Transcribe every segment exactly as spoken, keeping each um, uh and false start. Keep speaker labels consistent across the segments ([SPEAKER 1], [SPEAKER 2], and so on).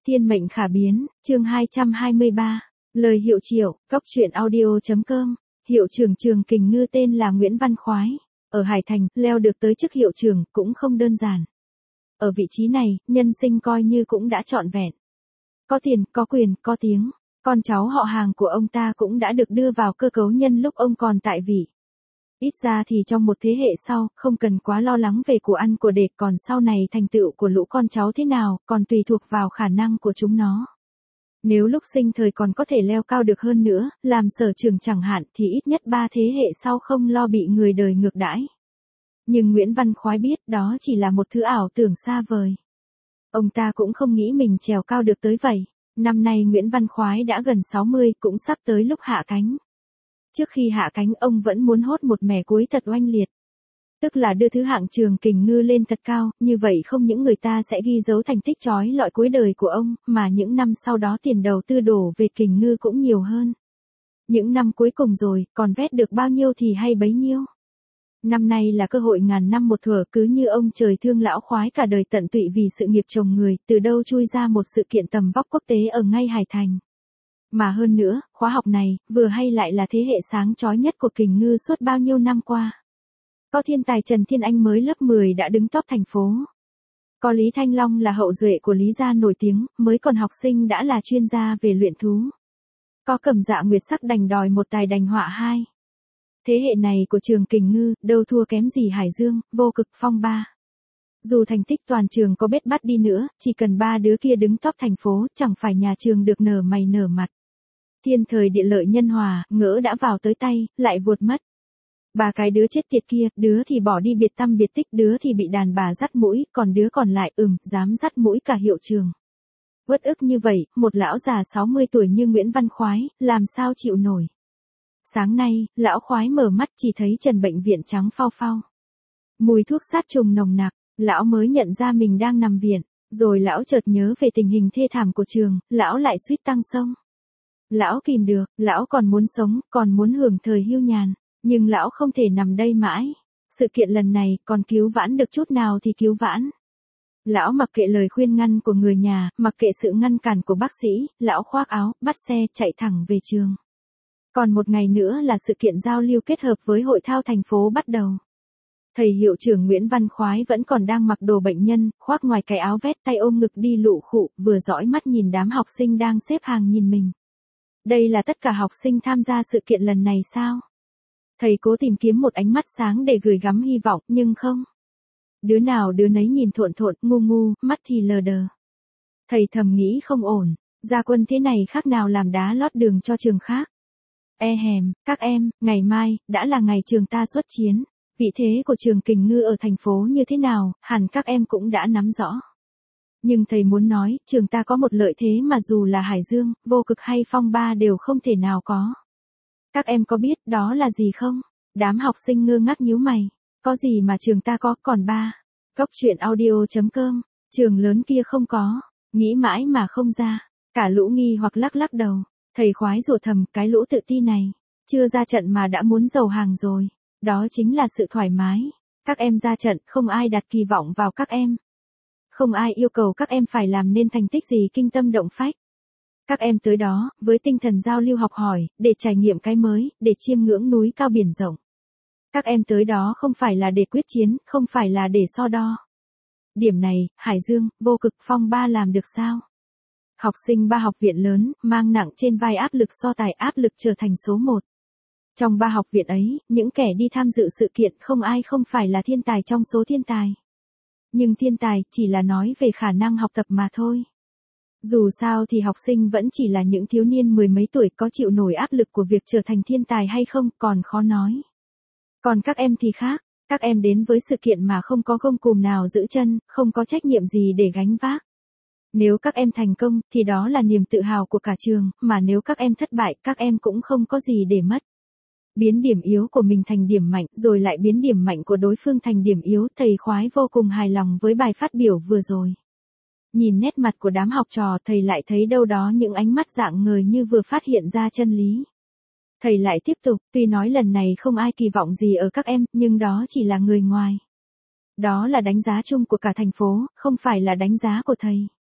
[SPEAKER 1] Thiên mệnh khả biến, chương hai trăm hai mươi ba. Lời hiệu triệu, góc truyện audio.com. Hiệu trưởng trường Kình Ngư tên là Nguyễn Văn Khoái. Ở Hải Thành, leo được tới chức hiệu trưởng cũng không đơn giản. Ở vị trí này, nhân sinh coi như cũng đã trọn vẹn. Có tiền, có quyền, có tiếng. Con cháu họ hàng của ông ta cũng đã được đưa vào cơ cấu nhân lúc ông còn tại vị. Ít ra thì trong một thế hệ sau, không cần quá lo lắng về của ăn của để, còn sau này thành tựu của lũ con cháu thế nào, còn tùy thuộc vào khả năng của chúng nó. Nếu lúc sinh thời còn có thể leo cao được hơn nữa, làm sở trường chẳng hạn, thì ít nhất ba thế hệ sau không lo bị người đời ngược đãi. Nhưng Nguyễn Văn Khoái biết đó chỉ là một thứ ảo tưởng xa vời. Ông ta cũng không nghĩ mình trèo cao được tới vậy. Năm nay Nguyễn Văn Khoái đã gần sáu mươi, cũng sắp tới lúc hạ cánh. Trước khi hạ cánh ông vẫn muốn hốt một mẻ cuối thật oanh liệt. Tức là đưa thứ hạng trường Kình Ngư lên thật cao, như vậy không những người ta sẽ ghi dấu thành tích chói lọi cuối đời của ông, mà những năm sau đó tiền đầu tư đổ về Kình Ngư cũng nhiều hơn. Những năm cuối cùng rồi, còn vét được bao nhiêu thì hay bấy nhiêu. Năm nay là cơ hội ngàn năm một thuở, cứ như ông trời thương lão Khoái cả đời tận tụy vì sự nghiệp chồng người, từ đâu chui ra một sự kiện tầm vóc quốc tế ở ngay Hải Thành. Mà hơn nữa, khóa học này, vừa hay lại là thế hệ sáng chói nhất của Kình Ngư suốt bao nhiêu năm qua. Có thiên tài Trần Thiên Anh mới lớp mười đã đứng top thành phố. Có Lý Thanh Long là hậu duệ của Lý gia nổi tiếng, mới còn học sinh đã là chuyên gia về luyện thú. Có Cẩm Dạ Nguyệt Sắc đành đòi một tài đành họa hai. Thế hệ này của trường Kình Ngư, đâu thua kém gì Hải Dương, Vô Cực, Phong Ba. Dù thành tích toàn trường có bết bát đi nữa, chỉ cần ba đứa kia đứng top thành phố, chẳng phải nhà trường được nở mày nở mặt. Thiên thời địa lợi nhân hòa, ngỡ đã vào tới tay, lại vuột mất. Ba cái đứa chết tiệt kia, đứa thì bỏ đi biệt tăm biệt tích, đứa thì bị đàn bà dắt mũi, còn đứa còn lại, ừm, dám dắt mũi cả hiệu trường. Uất ức như vậy, một lão già sáu mươi tuổi như Nguyễn Văn Khoái, làm sao chịu nổi. Sáng nay, lão Khoái mở mắt chỉ thấy trần bệnh viện trắng phau phau. Mùi thuốc sát trùng nồng nặc, lão mới nhận ra mình đang nằm viện, rồi lão chợt nhớ về tình hình thê thảm của trường, lão lại suýt tăng sông. Lão kìm được, lão còn muốn sống, còn muốn hưởng thời hưu nhàn, nhưng lão không thể nằm đây mãi. Sự kiện lần này, còn cứu vãn được chút nào thì cứu vãn. Lão mặc kệ lời khuyên ngăn của người nhà, mặc kệ sự ngăn cản của bác sĩ, lão khoác áo, bắt xe, chạy thẳng về trường. Còn một ngày nữa là sự kiện giao lưu kết hợp với hội thao thành phố bắt đầu. Thầy hiệu trưởng Nguyễn Văn Khoái vẫn còn đang mặc đồ bệnh nhân, khoác ngoài cái áo vest, tay ôm ngực đi lụ khụ, vừa dõi mắt nhìn đám học sinh đang xếp hàng nhìn mình. Đây là tất cả học sinh tham gia sự kiện lần này sao? Thầy cố tìm kiếm một ánh mắt sáng để gửi gắm hy vọng, nhưng không. Đứa nào đứa nấy nhìn thộn thộn, ngu ngu, mắt thì lờ đờ. Thầy thầm nghĩ không ổn, ra quân thế này khác nào làm đá lót đường cho trường khác. E hèm, các em, ngày mai, đã là ngày trường ta xuất chiến. Vị thế của trường Kình Ngư ở thành phố như thế nào, hẳn các em cũng đã nắm rõ. Nhưng thầy muốn nói, trường ta có một lợi thế mà dù là Hải Dương, Vô Cực hay Phong Ba đều không thể nào có. Các em có biết đó là gì không? Đám học sinh ngơ ngác nhíu mày. Có gì mà trường ta có, còn ba. Góc truyện audio.com, trường lớn kia không có. Nghĩ mãi mà không ra. Cả lũ nghi hoặc lắc lắc đầu. Thầy Khoái rủa thầm, cái lũ tự ti này. Chưa ra trận mà đã muốn giàu hàng rồi. Đó chính là sự thoải mái. Các em ra trận, không ai đặt kỳ vọng vào các em. Không ai yêu cầu các em phải làm nên thành tích gì kinh tâm động phách. Các em tới đó, với tinh thần giao lưu học hỏi, để trải nghiệm cái mới, để chiêm ngưỡng núi cao biển rộng. Các em tới đó không phải là để quyết chiến, không phải là để so đo. Điểm này, Hải Dương, Vô Cực, Phong Ba làm được sao? Học sinh ba học viện lớn, mang nặng trên vai áp lực so tài, áp lực trở thành số một. Trong ba học viện ấy, những kẻ đi tham dự sự kiện không ai không phải là thiên tài trong số thiên tài. Nhưng thiên tài chỉ là nói về khả năng học tập mà thôi. Dù sao thì học sinh vẫn chỉ là những thiếu niên mười mấy tuổi, có chịu nổi áp lực của việc trở thành thiên tài hay không còn khó nói. Còn các em thì khác, các em đến với sự kiện mà không có gông cùm nào giữ chân, không có trách nhiệm gì để gánh vác. Nếu các em thành công, thì đó là niềm tự hào của cả trường, mà nếu các em thất bại, các em cũng không có gì để mất. Biến điểm yếu của mình thành điểm mạnh, rồi lại biến điểm mạnh của đối phương thành điểm yếu, thầy Khoái vô cùng hài lòng với bài phát biểu vừa rồi. Nhìn nét mặt của đám học trò, thầy lại thấy đâu đó những ánh mắt rạng ngời như vừa phát hiện ra chân lý. Thầy lại tiếp tục, tuy nói lần này không ai kỳ vọng gì ở các em, nhưng đó chỉ là người ngoài. Đó là đánh giá chung của cả thành phố, không phải là đánh giá của thầy.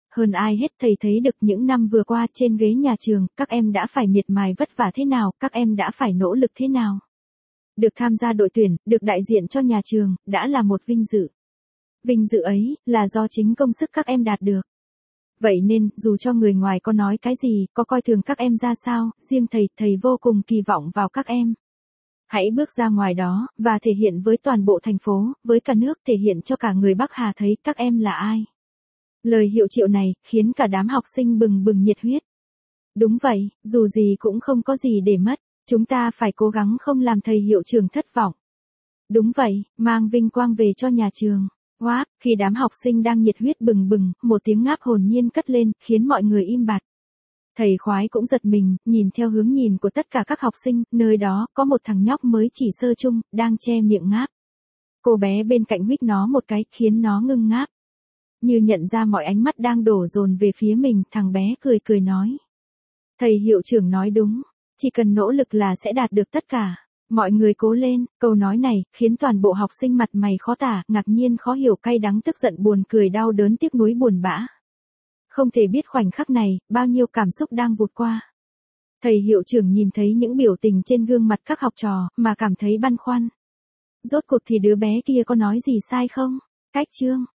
[SPEAKER 1] Hơn ai hết thầy thấy được những năm vừa qua trên ghế nhà trường, các em đã phải miệt mài vất vả thế nào, các em đã phải nỗ lực thế nào. Được tham gia đội tuyển, được đại diện cho nhà trường, đã là một vinh dự. Vinh dự ấy, là do chính công sức các em đạt được. Vậy nên, dù cho người ngoài có nói cái gì, có coi thường các em ra sao, riêng thầy, thầy vô cùng kỳ vọng vào các em. Hãy bước ra ngoài đó, và thể hiện với toàn bộ thành phố, với cả nước, thể hiện cho cả người Bắc Hà thấy các em là ai. Lời hiệu triệu này, khiến cả đám học sinh bừng bừng nhiệt huyết. Đúng vậy, dù gì cũng không có gì để mất, chúng ta phải cố gắng không làm thầy hiệu trưởng thất vọng. Đúng vậy, mang vinh quang về cho nhà trường. Wow, khi đám học sinh đang nhiệt huyết bừng bừng, một tiếng ngáp hồn nhiên cất lên, khiến mọi người im bặt. Thầy khoái cũng giật mình, nhìn theo hướng nhìn của tất cả các học sinh, nơi đó, có một thằng nhóc mới chỉ sơ chung, đang che miệng ngáp. Cô bé bên cạnh huých nó một cái, khiến nó ngưng ngáp. Như nhận ra mọi ánh mắt đang đổ dồn về phía mình, thằng bé cười cười nói. Thầy hiệu trưởng nói đúng, chỉ cần nỗ lực là sẽ đạt được tất cả. Mọi người cố lên, câu nói này, khiến toàn bộ học sinh mặt mày khó tả, ngạc nhiên khó hiểu, cay đắng, tức giận, buồn cười, đau đớn, tiếc nuối, buồn bã. Không thể biết khoảnh khắc này, bao nhiêu cảm xúc đang vụt qua. Thầy hiệu trưởng nhìn thấy những biểu tình trên gương mặt các học trò, mà cảm thấy băn khoăn. Rốt cuộc thì đứa bé kia có nói gì sai không? Cách chương